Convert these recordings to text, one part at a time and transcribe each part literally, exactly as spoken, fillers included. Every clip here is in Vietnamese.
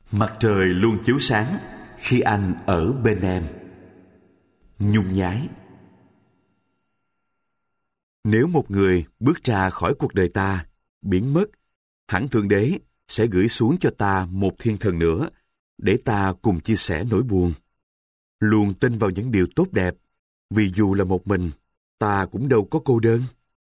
Mặt trời luôn chiếu sáng khi anh ở bên em. Nhung nhái. Nếu một người bước ra khỏi cuộc đời ta, biến mất, hẳn Thượng Đế sẽ gửi xuống cho ta một thiên thần nữa để ta cùng chia sẻ nỗi buồn. Luôn tin vào những điều tốt đẹp, vì dù là một mình, ta cũng đâu có cô đơn.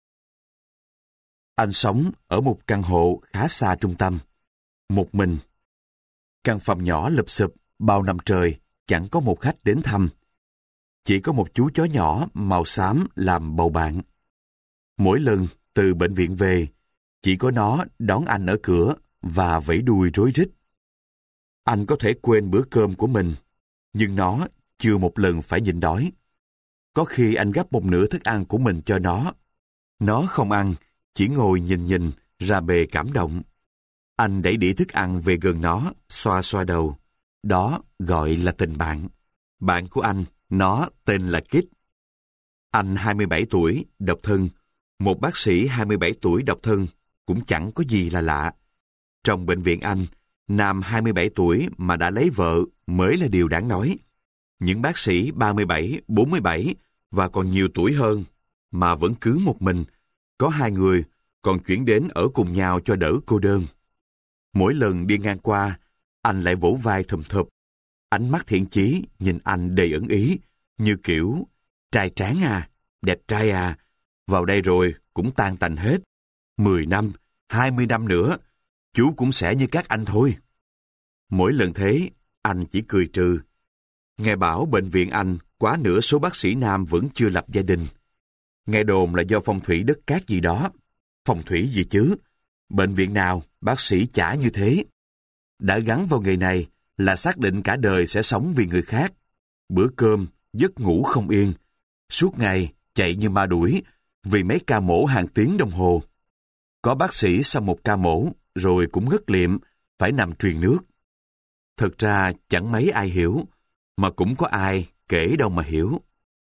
Anh sống ở một căn hộ khá xa trung tâm, một mình. Căn phòng nhỏ lụp xụp, bao năm trời, chẳng có một khách đến thăm. Chỉ có một chú chó nhỏ màu xám làm bầu bạn. Mỗi lần từ bệnh viện về, chỉ có nó đón anh ở cửa và vẫy đuôi rối rít. Anh có thể quên bữa cơm của mình, nhưng nó chưa một lần phải nhịn đói. Có khi anh gắp một nửa thức ăn của mình cho nó. Nó không ăn, chỉ ngồi nhìn nhìn, ra bề cảm động. Anh đẩy đĩa thức ăn về gần nó, xoa xoa đầu. Đó gọi là tình bạn. Bạn của anh, nó tên là Kit. Anh hai mươi bảy tuổi, độc thân. Một bác sĩ hai mươi bảy tuổi độc thân cũng chẳng có gì là lạ. Trong bệnh viện Anh, nam hai mươi bảy tuổi mà đã lấy vợ mới là điều đáng nói. Những bác sĩ ba mươi bảy, bốn mươi bảy và còn nhiều tuổi hơn mà vẫn cứ một mình, có hai người còn chuyển đến ở cùng nhau cho đỡ cô đơn. Mỗi lần đi ngang qua, anh lại vỗ vai thùm thụp. Ánh mắt thiện chí nhìn anh đầy ẩn ý, như kiểu trai tráng à, đẹp trai à, vào đây rồi cũng tan tành hết. Mười năm, hai mươi năm nữa, chú cũng sẽ như các anh thôi. Mỗi lần thế, anh chỉ cười trừ. Nghe bảo bệnh viện Anh quá nửa số bác sĩ nam vẫn chưa lập gia đình. Nghe đồn là do phong thủy đất cát gì đó. Phong thủy gì chứ? Bệnh viện nào bác sĩ chả như thế. Đã gắn vào nghề này là xác định cả đời sẽ sống vì người khác. Bữa cơm, giấc ngủ không yên. Suốt ngày chạy như ma đuổi vì mấy ca mổ hàng tiếng đồng hồ. Có bác sĩ sau một ca mổ rồi cũng ngất liệm, phải nằm truyền nước. Thật ra chẳng mấy ai hiểu, mà cũng có ai kể đâu mà hiểu.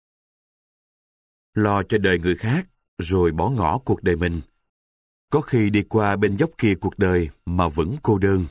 Lo cho đời người khác rồi bỏ ngỏ cuộc đời mình. Có khi đi qua bên dốc kia cuộc đời mà vẫn cô đơn.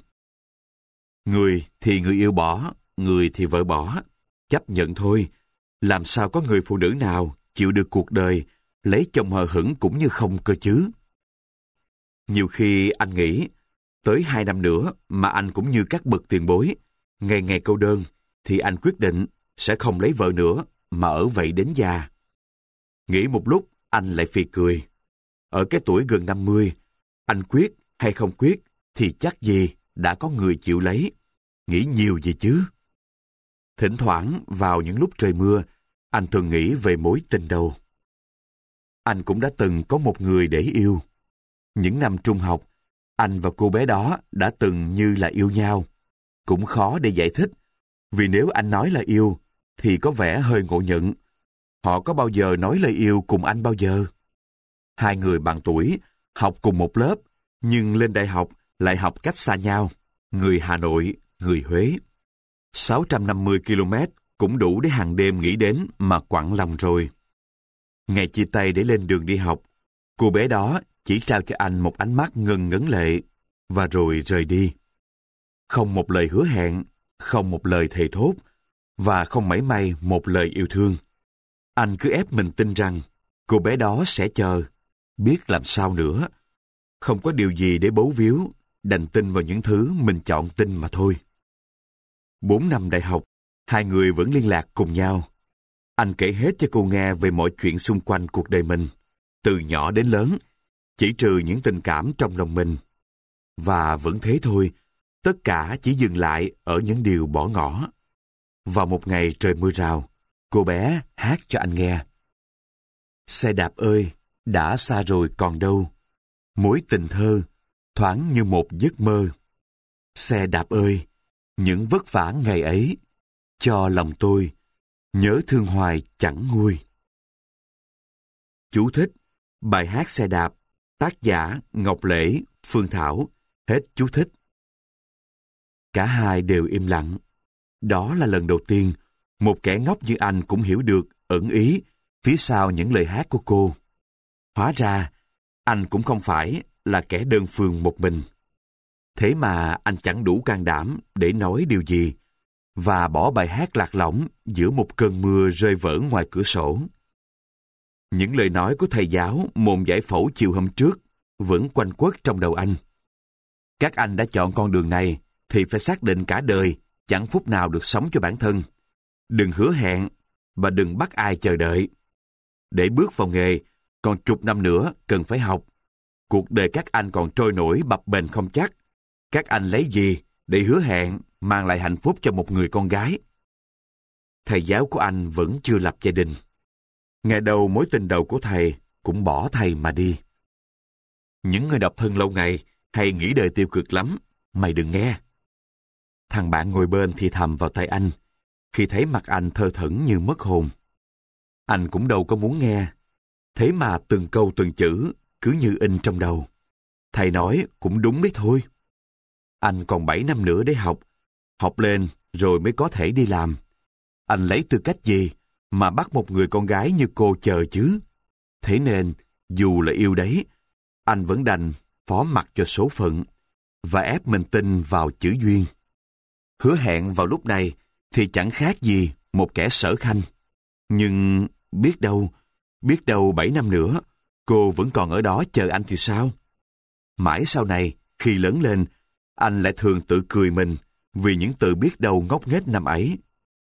Người thì người yêu bỏ, người thì vợ bỏ. Chấp nhận thôi. Làm sao có người phụ nữ nào chịu được cuộc đời lấy chồng hờ hững cũng như không cơ chứ? Nhiều khi anh nghĩ, tới hai năm nữa mà anh cũng như các bậc tiền bối, ngày ngày cô đơn, thì anh quyết định sẽ không lấy vợ nữa mà ở vậy đến già. Nghĩ một lúc, anh lại phì cười. Ở cái tuổi gần năm mươi, anh quyết hay không quyết thì chắc gì đã có người chịu lấy. Nghĩ nhiều gì chứ? Thỉnh thoảng vào những lúc trời mưa, anh thường nghĩ về mối tình đầu. Anh cũng đã từng có một người để yêu. Những năm trung học, anh và cô bé đó đã từng như là yêu nhau. Cũng khó để giải thích, vì nếu anh nói là yêu, thì có vẻ hơi ngộ nhận. Họ có bao giờ nói lời yêu cùng anh bao giờ? Hai người bằng tuổi, học cùng một lớp, nhưng lên đại học lại học cách xa nhau. Người Hà Nội, người Huế. sáu trăm năm mươi ki lô mét cũng đủ để hàng đêm nghĩ đến mà quặn lòng rồi. Ngày chia tay để lên đường đi học, cô bé đó chỉ trao cho anh một ánh mắt ngần ngấn lệ, và rồi rời đi. Không một lời hứa hẹn, không một lời thề thốt, và không mảy may một lời yêu thương. Anh cứ ép mình tin rằng cô bé đó sẽ chờ, biết làm sao nữa. Không có điều gì để bấu víu, đành tin vào những thứ mình chọn tin mà thôi. Bốn năm đại học, hai người vẫn liên lạc cùng nhau. Anh kể hết cho cô nghe về mọi chuyện xung quanh cuộc đời mình, từ nhỏ đến lớn, chỉ trừ những tình cảm trong lòng mình. Và vẫn thế thôi, tất cả chỉ dừng lại ở những điều bỏ ngỏ. Vào một ngày trời mưa rào, cô bé hát cho anh nghe. Xe đạp ơi, đã xa rồi còn đâu. Mối tình thơ, thoáng như một giấc mơ. Xe đạp ơi, những vất vả ngày ấy, cho lòng tôi, nhớ thương hoài chẳng nguôi. Chú thích: bài hát Xe đạp, tác giả Ngọc Lễ, Phương Thảo, hết chú thích. Cả hai đều im lặng. Đó là lần đầu tiên một kẻ ngốc như anh cũng hiểu được ẩn ý phía sau những lời hát của cô. Hóa ra, anh cũng không phải là kẻ đơn phương một mình. Thế mà anh chẳng đủ can đảm để nói điều gì, và bỏ bài hát lạc lõng giữa một cơn mưa rơi vỡ ngoài cửa sổ. Những lời nói của thầy giáo môn giải phẫu chiều hôm trước vẫn quanh quất trong đầu anh. Các anh đã chọn con đường này thì phải xác định cả đời, chẳng phút nào được sống cho bản thân. Đừng hứa hẹn và đừng bắt ai chờ đợi. Để bước vào nghề, còn chục năm nữa cần phải học. Cuộc đời các anh còn trôi nổi bập bềnh không chắc. Các anh lấy gì để hứa hẹn mang lại hạnh phúc cho một người con gái? Thầy giáo của anh vẫn chưa lập gia đình. Ngày đầu mối tình đầu của thầy cũng bỏ thầy mà đi. Những người độc thân lâu ngày hay nghĩ đời tiêu cực lắm, mày đừng nghe. Thằng bạn ngồi bên thì thầm vào tai anh, khi thấy mặt anh thơ thẩn như mất hồn. Anh cũng đâu có muốn nghe, thế mà từng câu từng chữ cứ như in trong đầu. Thầy nói cũng đúng đấy thôi. Anh còn bảy năm nữa để học, học lên rồi mới có thể đi làm. Anh lấy tư cách gì mà bắt một người con gái như cô chờ chứ? Thế nên, dù là yêu đấy, anh vẫn đành phó mặc cho số phận và ép mình tin vào chữ duyên. Hứa hẹn vào lúc này thì chẳng khác gì một kẻ sở khanh. Nhưng biết đâu, biết đâu bảy năm nữa, cô vẫn còn ở đó chờ anh thì sao? Mãi sau này, khi lớn lên, anh lại thường tự cười mình vì những từ biết đâu ngốc nghếch năm ấy.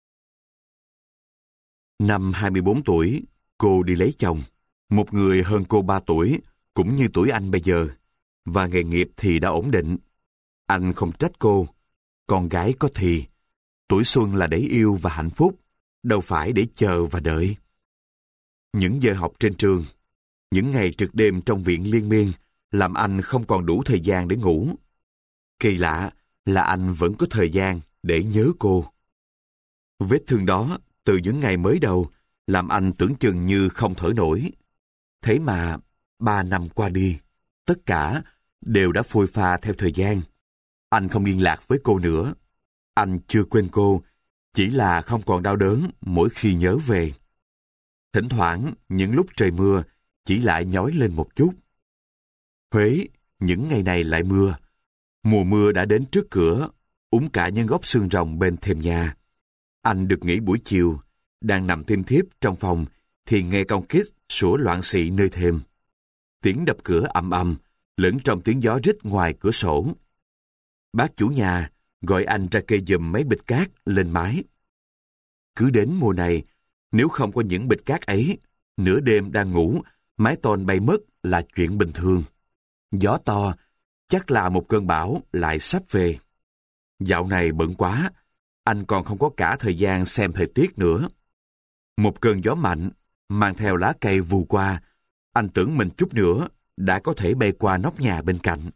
Năm hai mươi bốn tuổi, cô đi lấy chồng, một người hơn cô ba tuổi, cũng như tuổi anh bây giờ, và nghề nghiệp thì đã ổn định. Anh không trách cô, con gái có thì, tuổi xuân là để yêu và hạnh phúc, đâu phải để chờ và đợi. Những giờ học trên trường, những ngày trực đêm trong viện liên miên, làm anh không còn đủ thời gian để ngủ. Kỳ lạ là anh vẫn có thời gian để nhớ cô. Vết thương đó, từ những ngày mới đầu, làm anh tưởng chừng như không thở nổi. Thế mà, ba năm qua đi, tất cả đều đã phôi pha theo thời gian. Anh không liên lạc với cô nữa. Anh chưa quên cô, chỉ là không còn đau đớn mỗi khi nhớ về. Thỉnh thoảng, những lúc trời mưa, chỉ lại nhói lên một chút. Huế, những ngày này lại mưa. Mùa mưa đã đến trước cửa, úng cả những gốc xương rồng bên thềm nhà. Anh được nghỉ buổi chiều, đang nằm thiêm thiếp trong phòng, thì nghe con Kít sủa loạn xị nơi thềm. Tiếng đập cửa ầm ầm, lẫn trong tiếng gió rít ngoài cửa sổ. Bác chủ nhà gọi anh ra kê giùm mấy bịch cát lên mái. Cứ đến mùa này, nếu không có những bịch cát ấy, nửa đêm đang ngủ, mái tôn bay mất là chuyện bình thường. Gió to, chắc là một cơn bão lại sắp về. Dạo này bận quá, anh còn không có cả thời gian xem thời tiết nữa. Một cơn gió mạnh, mang theo lá cây vù qua, anh tưởng mình chút nữa đã có thể bay qua nóc nhà bên cạnh.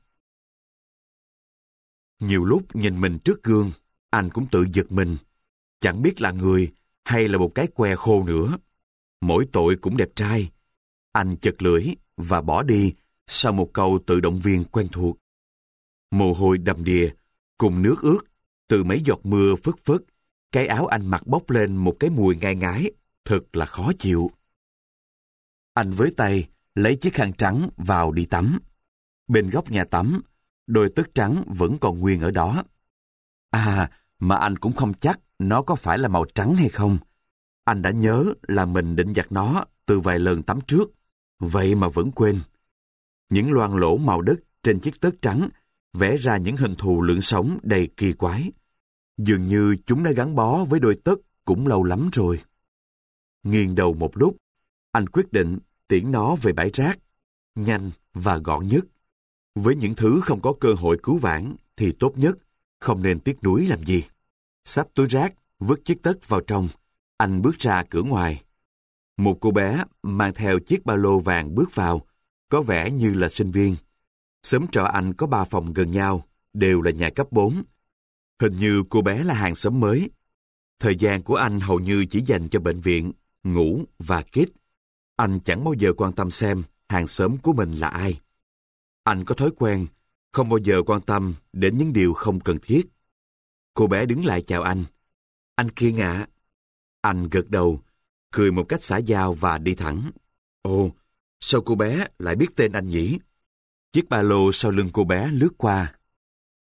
Nhiều lúc nhìn mình trước gương, anh cũng tự giật mình. Chẳng biết là người hay là một cái que khô nữa. Mỗi tội cũng đẹp trai. Anh chật lưỡi và bỏ đi sau một câu tự động viên quen thuộc. Mồ hôi đầm đìa, cùng nước ướt, từ mấy giọt mưa phất phất, cái áo anh mặc bốc lên một cái mùi ngai ngái, thật là khó chịu. Anh với tay, lấy chiếc khăn trắng vào đi tắm. Bên góc nhà tắm, đôi tất trắng vẫn còn nguyên ở đó. À, mà anh cũng không chắc nó có phải là màu trắng hay không. Anh đã nhớ là mình định giặt nó từ vài lần tắm trước, vậy mà vẫn quên. Những loang lỗ màu đất trên chiếc tất trắng vẽ ra những hình thù lượn sóng đầy kỳ quái. Dường như chúng đã gắn bó với đôi tất cũng lâu lắm rồi. Nghiêng đầu một lúc, anh quyết định tiễn nó về bãi rác, nhanh và gọn nhất. Với những thứ không có cơ hội cứu vãn thì tốt nhất, không nên tiếc nuối làm gì. Xách túi rác, vứt chiếc tất vào trong, anh bước ra cửa ngoài. Một cô bé mang theo chiếc ba lô vàng bước vào, có vẻ như là sinh viên. Xóm trọ anh có ba phòng gần nhau, đều là nhà cấp bốn. Hình như cô bé là hàng xóm mới. Thời gian của anh hầu như chỉ dành cho bệnh viện, ngủ và kít. Anh chẳng bao giờ quan tâm xem hàng xóm của mình là ai. Anh có thói quen, không bao giờ quan tâm đến những điều không cần thiết. Cô bé đứng lại chào anh. Anh Kiên ạ. Anh gật đầu, cười một cách xã giao và đi thẳng. Ồ, sao cô bé lại biết tên anh nhỉ? Chiếc ba lô sau lưng cô bé lướt qua.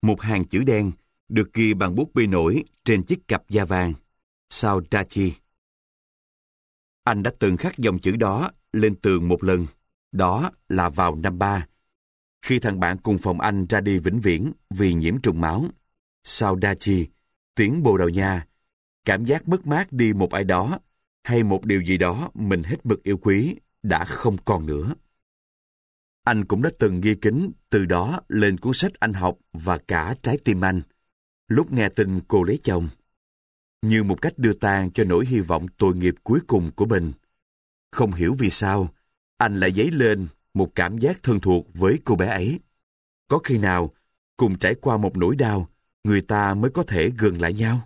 một hàng chữ đen được ghi bằng bút bi nổi trên chiếc cặp da vàng. Saudachi. Anh đã từng khắc dòng chữ đó lên tường một lần. Đó là vào năm ba, khi thằng bạn cùng phòng anh ra đi vĩnh viễn vì nhiễm trùng máu. Saudachi, tiếng Bồ Đào Nha, cảm giác mất mát đi một ai đó hay một điều gì đó mình hết mực yêu quý đã không còn nữa. Anh cũng đã từng ghi kín từ đó lên cuốn sách anh học và cả trái tim anh, lúc nghe tin cô lấy chồng, như một cách đưa tang cho nỗi hy vọng tội nghiệp cuối cùng của mình. Không hiểu vì sao, anh lại dấy lên một cảm giác thân thuộc với cô bé ấy. Có khi nào, cùng trải qua một nỗi đau, người ta mới có thể gần lại nhau?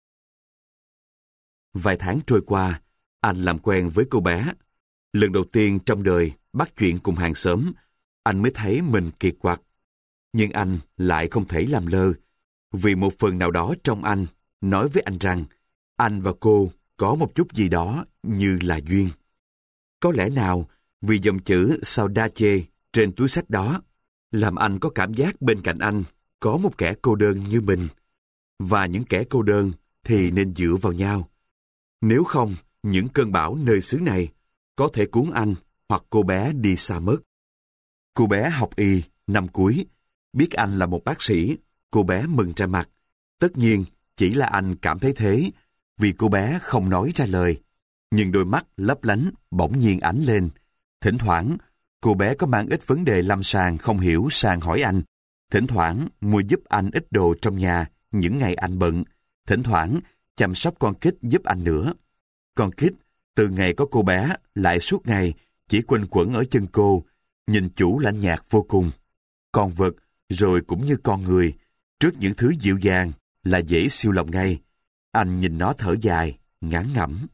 Vài tháng trôi qua, anh làm quen với cô bé. Lần đầu tiên trong đời bắt chuyện cùng hàng xóm, anh mới thấy mình kỳ quặc. Nhưng anh lại không thể làm lơ, vì một phần nào đó trong anh nói với anh rằng anh và cô có một chút gì đó như là duyên. Có lẽ nào vì dòng chữ Saudache trên túi xách đó làm anh có cảm giác bên cạnh anh có một kẻ cô đơn như mình, và những kẻ cô đơn thì nên dựa vào nhau. Nếu không, những cơn bão nơi xứ này có thể cuốn anh hoặc cô bé đi xa mất. Cô bé học y, năm cuối, biết anh là một bác sĩ, cô bé mừng ra mặt. Tất nhiên, chỉ là anh cảm thấy thế, vì cô bé không nói ra lời. Nhưng đôi mắt lấp lánh bỗng nhiên ánh lên. Thỉnh thoảng, cô bé có mang ít vấn đề lâm sàng không hiểu sang hỏi anh. Thỉnh thoảng, mua giúp anh ít đồ trong nhà những ngày anh bận. Thỉnh thoảng, chăm sóc con Kít giúp anh nữa. Con Kít, từ ngày có cô bé, lại suốt ngày chỉ quanh quẩn ở chân cô, nhìn chủ lạnh nhạt vô cùng. Con vật, rồi cũng như con người, trước những thứ dịu dàng là dễ siêu lòng ngay. Anh nhìn nó thở dài, ngán ngẩm.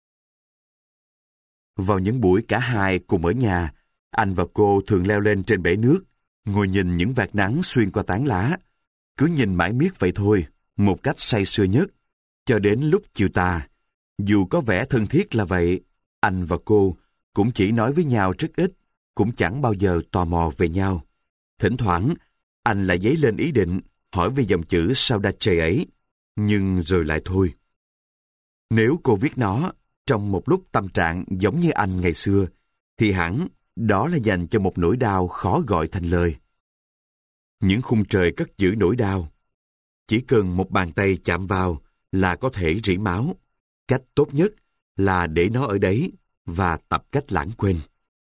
Vào những buổi cả hai cùng ở nhà, anh và cô thường leo lên trên bể nước, ngồi nhìn những vạt nắng xuyên qua tán lá. Cứ nhìn mãi miết vậy thôi, một cách say sưa nhất, cho đến lúc chiều tà. Dù có vẻ thân thiết là vậy, anh và cô cũng chỉ nói với nhau rất ít, cũng chẳng bao giờ tò mò về nhau. Thỉnh thoảng, anh lại dấy lên ý định hỏi về dòng chữ Saudache ấy, nhưng rồi lại thôi. Nếu cô viết nó trong một lúc tâm trạng giống như anh ngày xưa, thì hẳn đó là dành cho một nỗi đau khó gọi thành lời. Những khung trời cất giữ nỗi đau. Chỉ cần một bàn tay chạm vào là có thể rỉ máu. Cách tốt nhất là để nó ở đấy và tập cách lãng quên.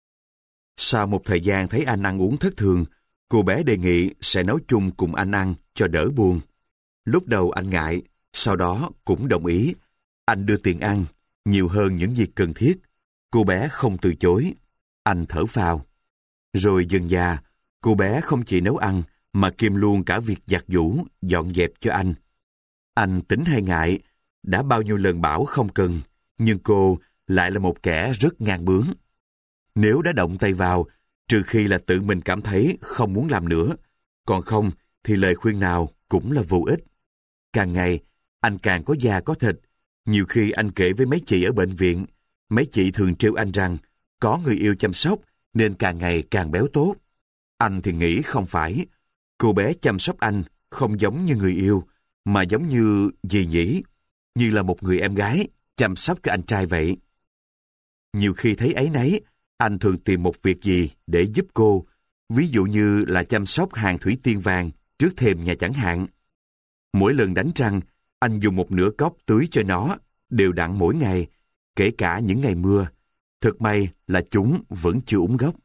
Sau một thời gian thấy anh ăn uống thất thường, cô bé đề nghị sẽ nấu chung cùng anh ăn cho đỡ buồn. Lúc đầu anh ngại, sau đó cũng đồng ý. Anh đưa tiền ăn, nhiều hơn những gì cần thiết. Cô bé không từ chối. Anh thở phào. Rồi dần dà, cô bé không chỉ nấu ăn, mà kiêm luôn cả việc giặt giũ, dọn dẹp cho anh. Anh tính hay ngại, đã bao nhiêu lần bảo không cần, nhưng cô lại là một kẻ rất ngang bướng. Nếu đã động tay vào, trừ khi là tự mình cảm thấy không muốn làm nữa, còn không thì lời khuyên nào cũng là vô ích. Càng ngày, anh càng có da có thịt. Nhiều khi anh kể với mấy chị ở bệnh viện, mấy chị thường trêu anh rằng có người yêu chăm sóc nên càng ngày càng béo tốt. Anh thì nghĩ không phải. Cô bé chăm sóc anh không giống như người yêu, mà giống như gì nhỉ? Như là một người em gái chăm sóc cho anh trai vậy. Nhiều khi thấy áy náy, anh thường tìm một việc gì để giúp cô, ví dụ như là chăm sóc hàng thủy tiên vàng trước thềm nhà chẳng hạn. Mỗi lần đánh răng, anh dùng một nửa cốc tưới cho nó, đều đặn mỗi ngày, kể cả những ngày mưa. Thật may là chúng vẫn chưa úng gốc.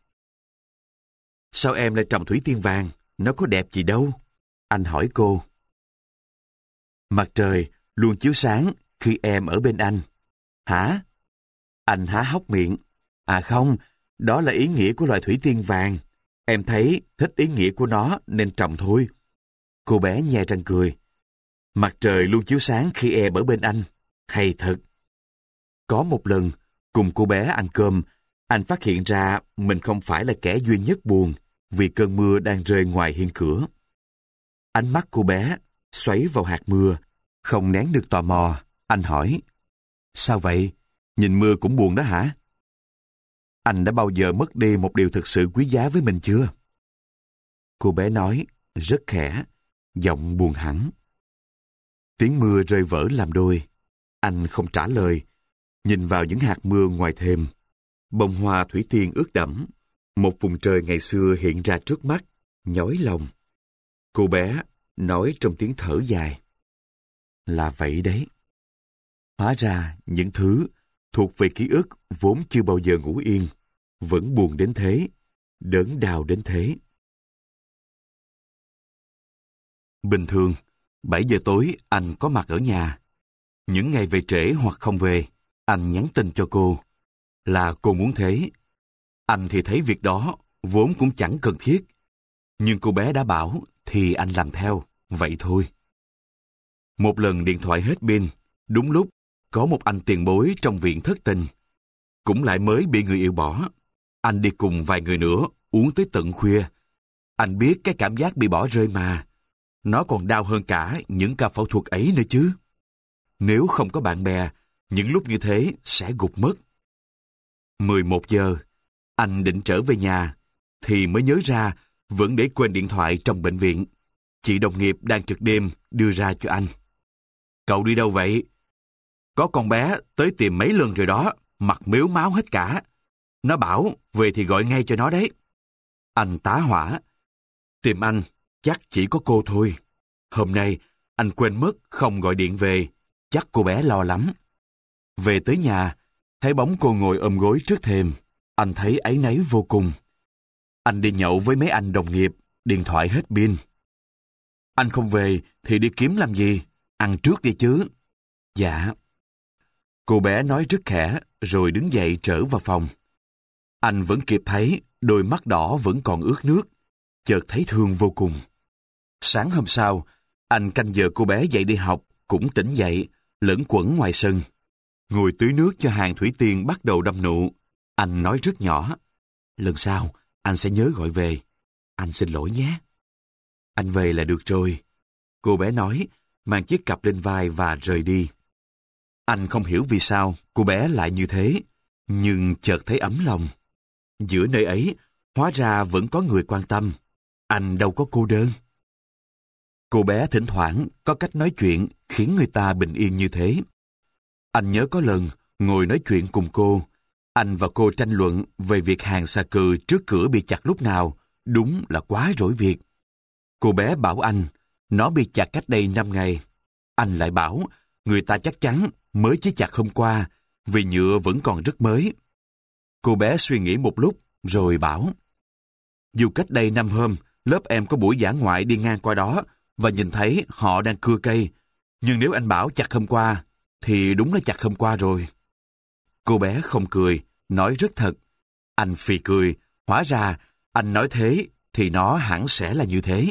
Sao em lại trồng thủy tiên vàng? Nó có đẹp gì đâu? Anh hỏi cô. Mặt trời luôn chiếu sáng khi em ở bên anh. Hả? Anh há hốc miệng. À không, đó là ý nghĩa của loài thủy tiên vàng. Em thấy thích ý nghĩa của nó nên trồng thôi. Cô bé nhe răng cười. Mặt trời luôn chiếu sáng khi em ở bên anh. Hay thật. Có một lần, cùng cô bé ăn cơm, anh phát hiện ra mình không phải là kẻ duy nhất buồn vì cơn mưa đang rơi ngoài hiên cửa. Ánh mắt cô bé xoáy vào hạt mưa, không nén được tò mò. Anh hỏi, sao vậy? Nhìn mưa cũng buồn đó hả? Anh đã bao giờ mất đi một điều thực sự quý giá với mình chưa? Cô bé nói, rất khẽ, giọng buồn hẳn. Tiếng mưa rơi vỡ làm đôi. Anh không trả lời, nhìn vào những hạt mưa ngoài thềm. Bông hoa thủy tiên ướt đẫm, một vùng trời ngày xưa hiện ra trước mắt, nhói lòng. Cô bé nói trong tiếng thở dài. Là vậy đấy. Hóa ra những thứ thuộc về ký ức vốn chưa bao giờ ngủ yên, vẫn buồn đến thế, đớn đau đến thế. Bình thường, bảy giờ tối anh có mặt ở nhà. Những ngày về trễ hoặc không về, anh nhắn tin cho cô. Là cô muốn thế. Anh thì thấy việc đó vốn cũng chẳng cần thiết. Nhưng cô bé đã bảo thì anh làm theo, vậy thôi. Một lần điện thoại hết pin, đúng lúc có một anh tiền bối trong viện thất tình. Cũng lại mới bị người yêu bỏ. Anh đi cùng vài người nữa, uống tới tận khuya. Anh biết cái cảm giác bị bỏ rơi mà. Nó còn đau hơn cả những ca phẫu thuật ấy nữa chứ. Nếu không có bạn bè, những lúc như thế sẽ gục mất. mười một giờ, anh định trở về nhà, thì mới nhớ ra vẫn để quên điện thoại trong bệnh viện. Chị đồng nghiệp đang trực đêm đưa ra cho anh. Cậu đi đâu vậy? Có con bé tới tìm mấy lần rồi đó, mặt mếu máu hết cả. Nó bảo về thì gọi ngay cho nó đấy. Anh tá hỏa. Tìm anh, chắc chỉ có cô thôi. Hôm nay, anh quên mất không gọi điện về, chắc cô bé lo lắm. Về tới nhà, thấy bóng cô ngồi ôm gối trước thềm, anh thấy áy náy vô cùng. Anh đi nhậu với mấy anh đồng nghiệp, điện thoại hết pin. Anh không về thì đi kiếm làm gì? Ăn trước đi chứ. Dạ. Cô bé nói rất khẽ, rồi đứng dậy trở vào phòng. Anh vẫn kịp thấy đôi mắt đỏ vẫn còn ướt nước, chợt thấy thương vô cùng. Sáng hôm sau, anh canh giờ cô bé dậy đi học, cũng tỉnh dậy, lẫn quẩn ngoài sân. Ngồi tưới nước cho hàng thủy tiên bắt đầu đâm nụ. Anh nói rất nhỏ. Lần sau, anh sẽ nhớ gọi về. Anh xin lỗi nhé. Anh về là được rồi. Cô bé nói, mang chiếc cặp lên vai và rời đi. Anh không hiểu vì sao cô bé lại như thế, nhưng chợt thấy ấm lòng. Giữa nơi ấy, hóa ra vẫn có người quan tâm. Anh đâu có cô đơn. Cô bé thỉnh thoảng có cách nói chuyện khiến người ta bình yên như thế. Anh nhớ có lần ngồi nói chuyện cùng cô, anh và cô tranh luận về việc hàng xà cừ trước cửa bị chặt lúc nào, đúng là quá rối việc. Cô bé bảo anh, nó bị chặt cách đây năm ngày. Anh lại bảo, người ta chắc chắn mới chỉ chặt hôm qua, vì nhựa vẫn còn rất mới. Cô bé suy nghĩ một lúc, rồi bảo, dù cách đây năm hôm, lớp em có buổi dã ngoại đi ngang qua đó, và nhìn thấy họ đang cưa cây. Nhưng nếu anh bảo chặt hôm qua, thì đúng là chặt hôm qua rồi. Cô bé không cười, nói rất thật. Anh phì cười, hóa ra anh nói thế thì nó hẳn sẽ là như thế.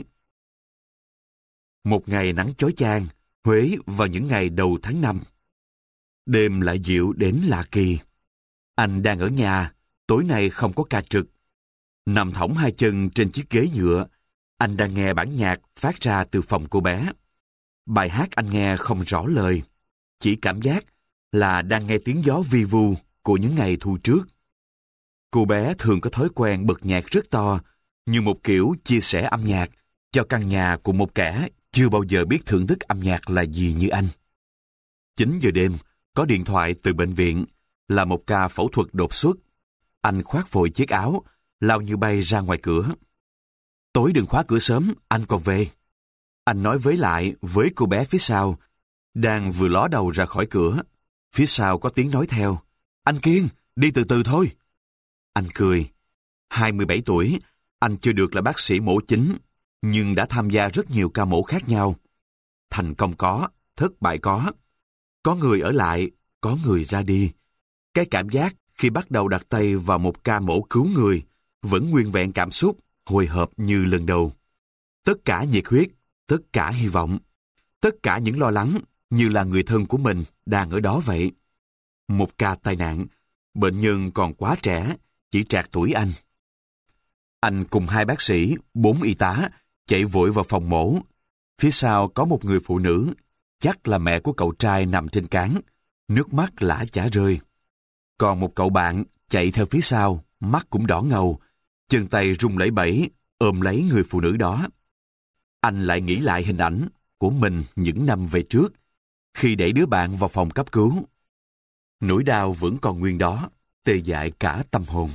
Một ngày nắng chói chang, Huế vào những ngày đầu tháng năm. Đêm lại dịu đến lạ kỳ. Anh đang ở nhà, tối nay không có ca trực. Nằm thõng hai chân trên chiếc ghế nhựa, anh đang nghe bản nhạc phát ra từ phòng cô bé. Bài hát anh nghe không rõ lời, chỉ cảm giác là đang nghe tiếng gió vi vu của những ngày thu trước. Cô bé thường có thói quen bật nhạc rất to, như một kiểu chia sẻ âm nhạc cho căn nhà của một kẻ chưa bao giờ biết thưởng thức âm nhạc là gì như anh. chín giờ đêm, có điện thoại từ bệnh viện, là một ca phẫu thuật đột xuất. Anh khoác vội chiếc áo, lao như bay ra ngoài cửa. Tối đừng khóa cửa sớm, anh còn về. Anh nói với lại với cô bé phía sau, đang vừa ló đầu ra khỏi cửa. Phía sau có tiếng nói theo, anh Kiên, đi từ từ thôi. Anh cười. hai mươi bảy tuổi, anh chưa được là bác sĩ mổ chính, nhưng đã tham gia rất nhiều ca mổ khác nhau. Thành công có, thất bại có. Có người ở lại, có người ra đi. Cái cảm giác khi bắt đầu đặt tay vào một ca mổ cứu người vẫn nguyên vẹn cảm xúc, hồi hộp như lần đầu. Tất cả nhiệt huyết, tất cả hy vọng, tất cả những lo lắng như là người thân của mình đang ở đó vậy. Một ca tai nạn, bệnh nhân còn quá trẻ, chỉ trạc tuổi anh. Anh cùng hai bác sĩ, bốn y tá, chạy vội vào phòng mổ. Phía sau có một người phụ nữ, chắc là mẹ của cậu trai nằm trên cáng, nước mắt lã chả rơi. Còn một cậu bạn chạy theo phía sau, mắt cũng đỏ ngầu, chân tay run lẩy bẩy, ôm lấy người phụ nữ đó. anh lại nghĩ lại hình ảnh của mình những năm về trước, khi đẩy đứa bạn vào phòng cấp cứu. Nỗi đau vẫn còn nguyên đó, tê dại cả tâm hồn.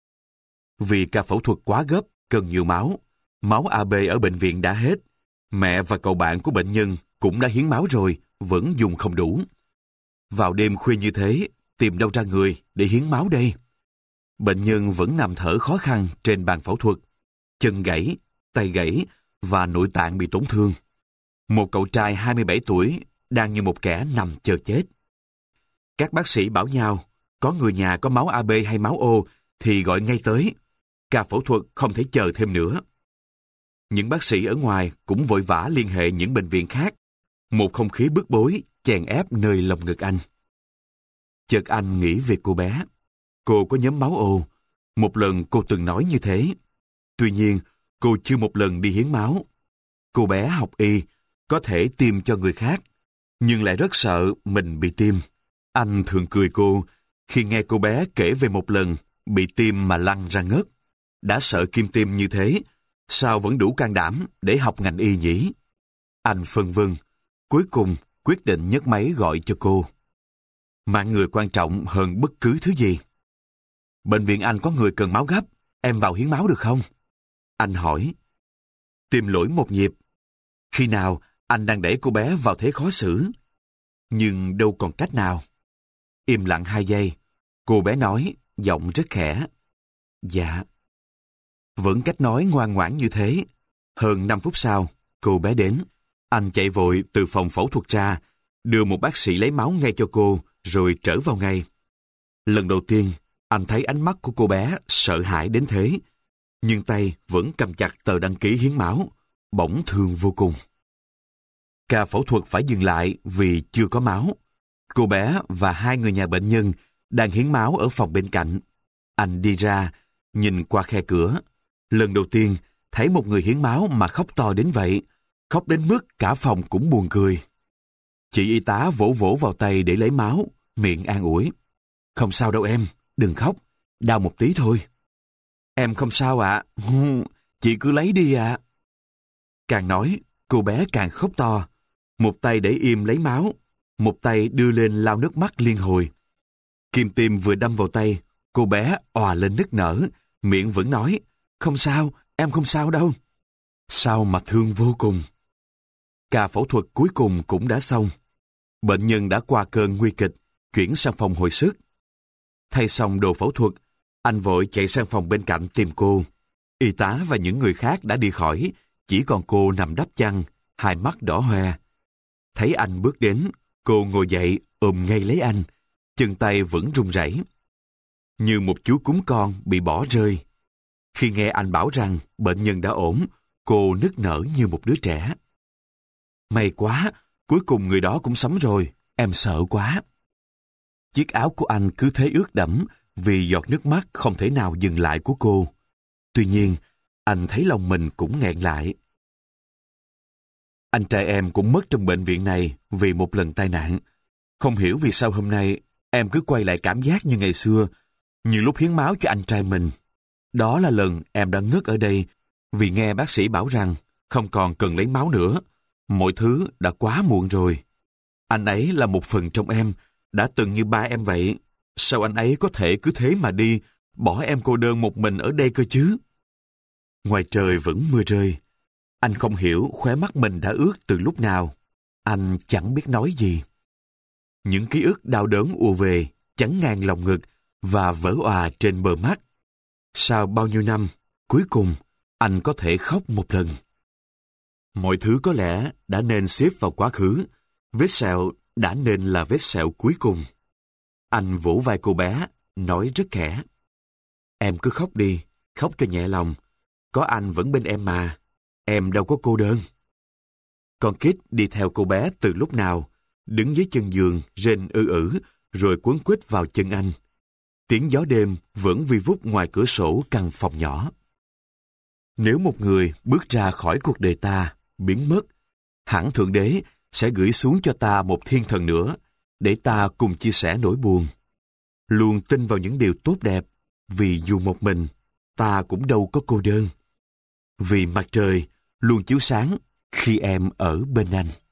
Vì ca phẫu thuật quá gấp, cần nhiều máu, máu a bê ở bệnh viện đã hết. Mẹ và cậu bạn của bệnh nhân cũng đã hiến máu rồi, vẫn dùng không đủ. Vào đêm khuya như thế, tìm đâu ra người để hiến máu đây? Bệnh nhân vẫn nằm thở khó khăn trên bàn phẫu thuật, chân gãy, tay gãy và nội tạng bị tổn thương. Một cậu trai hai mươi bảy tuổi đang như một kẻ nằm chờ chết. Các bác sĩ bảo nhau, có người nhà có máu a bê hay máu O thì gọi ngay tới. Ca phẫu thuật không thể chờ thêm nữa. Những bác sĩ ở ngoài cũng vội vã liên hệ những bệnh viện khác. Một không khí bức bối, chèn ép nơi lồng ngực anh. Chợt anh nghĩ về cô bé. Cô có nhóm máu O. Một lần cô từng nói như thế. Tuy nhiên, cô chưa một lần đi hiến máu. Cô bé học y, có thể tiêm cho người khác, nhưng lại rất sợ mình bị tiêm. Anh thường cười cô khi nghe cô bé kể về một lần bị tiêm mà lăn ra ngất. Đã sợ kim tiêm như thế, sao vẫn đủ can đảm để học ngành y nhỉ? Anh phân vân, cuối cùng quyết định nhấc máy gọi cho cô. Mạng người quan trọng hơn bất cứ thứ gì. Bệnh viện anh có người cần máu gấp, em vào hiến máu được không? Anh hỏi. Tìm lỗi một nhịp. Khi nào anh đang đẩy cô bé vào thế khó xử. Nhưng đâu còn cách nào. Im lặng hai giây, cô bé nói, giọng rất khẽ. Dạ. Vẫn cách nói ngoan ngoãn như thế. Hơn năm phút sau, cô bé đến. Anh chạy vội từ phòng phẫu thuật ra, đưa một bác sĩ lấy máu ngay cho cô, rồi trở vào ngay. Lần đầu tiên, anh thấy ánh mắt của cô bé sợ hãi đến thế. Nhưng tay vẫn cầm chặt tờ đăng ký hiến máu, bỗng thương vô cùng. Ca phẫu thuật phải dừng lại vì chưa có máu. Cô bé và hai người nhà bệnh nhân đang hiến máu ở phòng bên cạnh. Anh đi ra, nhìn qua khe cửa. Lần đầu tiên, thấy một người hiến máu mà khóc to đến vậy. Khóc đến mức cả phòng cũng buồn cười. Chị y tá vỗ vỗ vào tay để lấy máu, miệng an ủi. Không sao đâu em, đừng khóc, đau một tí thôi. Em không sao ạ, à. Chị cứ lấy đi ạ. À. Càng nói, cô bé càng khóc to. Một tay để im lấy máu, một tay đưa lên lau nước mắt liên hồi. Kim tiêm vừa đâm vào tay, cô bé òa lên nức nở, miệng vẫn nói, không sao, em không sao đâu. Sao mà thương vô cùng. Ca phẫu thuật cuối cùng cũng đã xong. Bệnh nhân đã qua cơn nguy kịch, chuyển sang phòng hồi sức. Thay xong đồ phẫu thuật, anh vội chạy sang phòng bên cạnh tìm cô. Y tá và những người khác đã đi khỏi, chỉ còn cô nằm đắp chăn, hai mắt đỏ hoe. Thấy anh bước đến, cô ngồi dậy ôm ngay lấy anh, chân tay vẫn run rẩy. Như một chú cún con bị bỏ rơi. Khi nghe anh bảo rằng bệnh nhân đã ổn, cô nức nở như một đứa trẻ. May quá, cuối cùng người đó cũng sống rồi, em sợ quá. Chiếc áo của anh cứ thế ướt đẫm vì giọt nước mắt không thể nào dừng lại của cô. Tuy nhiên, anh thấy lòng mình cũng nghẹn lại. Anh trai em cũng mất trong bệnh viện này vì một lần tai nạn. Không hiểu vì sao hôm nay em cứ quay lại cảm giác như ngày xưa, như lúc hiến máu cho anh trai mình. Đó là lần em đã ngất ở đây vì nghe bác sĩ bảo rằng không còn cần lấy máu nữa. Mọi thứ đã quá muộn rồi. Anh ấy là một phần trong em, đã từng như ba em vậy. Sao anh ấy có thể cứ thế mà đi, bỏ em cô đơn một mình ở đây cơ chứ? Ngoài trời vẫn mưa rơi. Anh không hiểu khóe mắt mình đã ướt từ lúc nào. Anh chẳng biết nói gì. Những ký ức đau đớn ùa về, chắn ngang lòng ngực và vỡ òa trên bờ mắt. Sau bao nhiêu năm, cuối cùng, anh có thể khóc một lần. Mọi thứ có lẽ đã nên xếp vào quá khứ. Vết sẹo đã nên là vết sẹo cuối cùng. Anh vỗ vai cô bé, nói rất khẽ. Em cứ khóc đi, khóc cho nhẹ lòng. Có anh vẫn bên em mà. Em đâu có cô đơn. Con Kit đi theo cô bé từ lúc nào, đứng dưới chân giường, rên ư ử, rồi quấn quýt vào chân anh. Tiếng gió đêm vẫn vi vút ngoài cửa sổ căn phòng nhỏ. Nếu một người bước ra khỏi cuộc đời ta, biến mất, hẳn Thượng Đế sẽ gửi xuống cho ta một thiên thần nữa, để ta cùng chia sẻ nỗi buồn. Luôn tin vào những điều tốt đẹp, vì dù một mình, ta cũng đâu có cô đơn. Vì mặt trời luôn chiếu sáng khi em ở bên anh.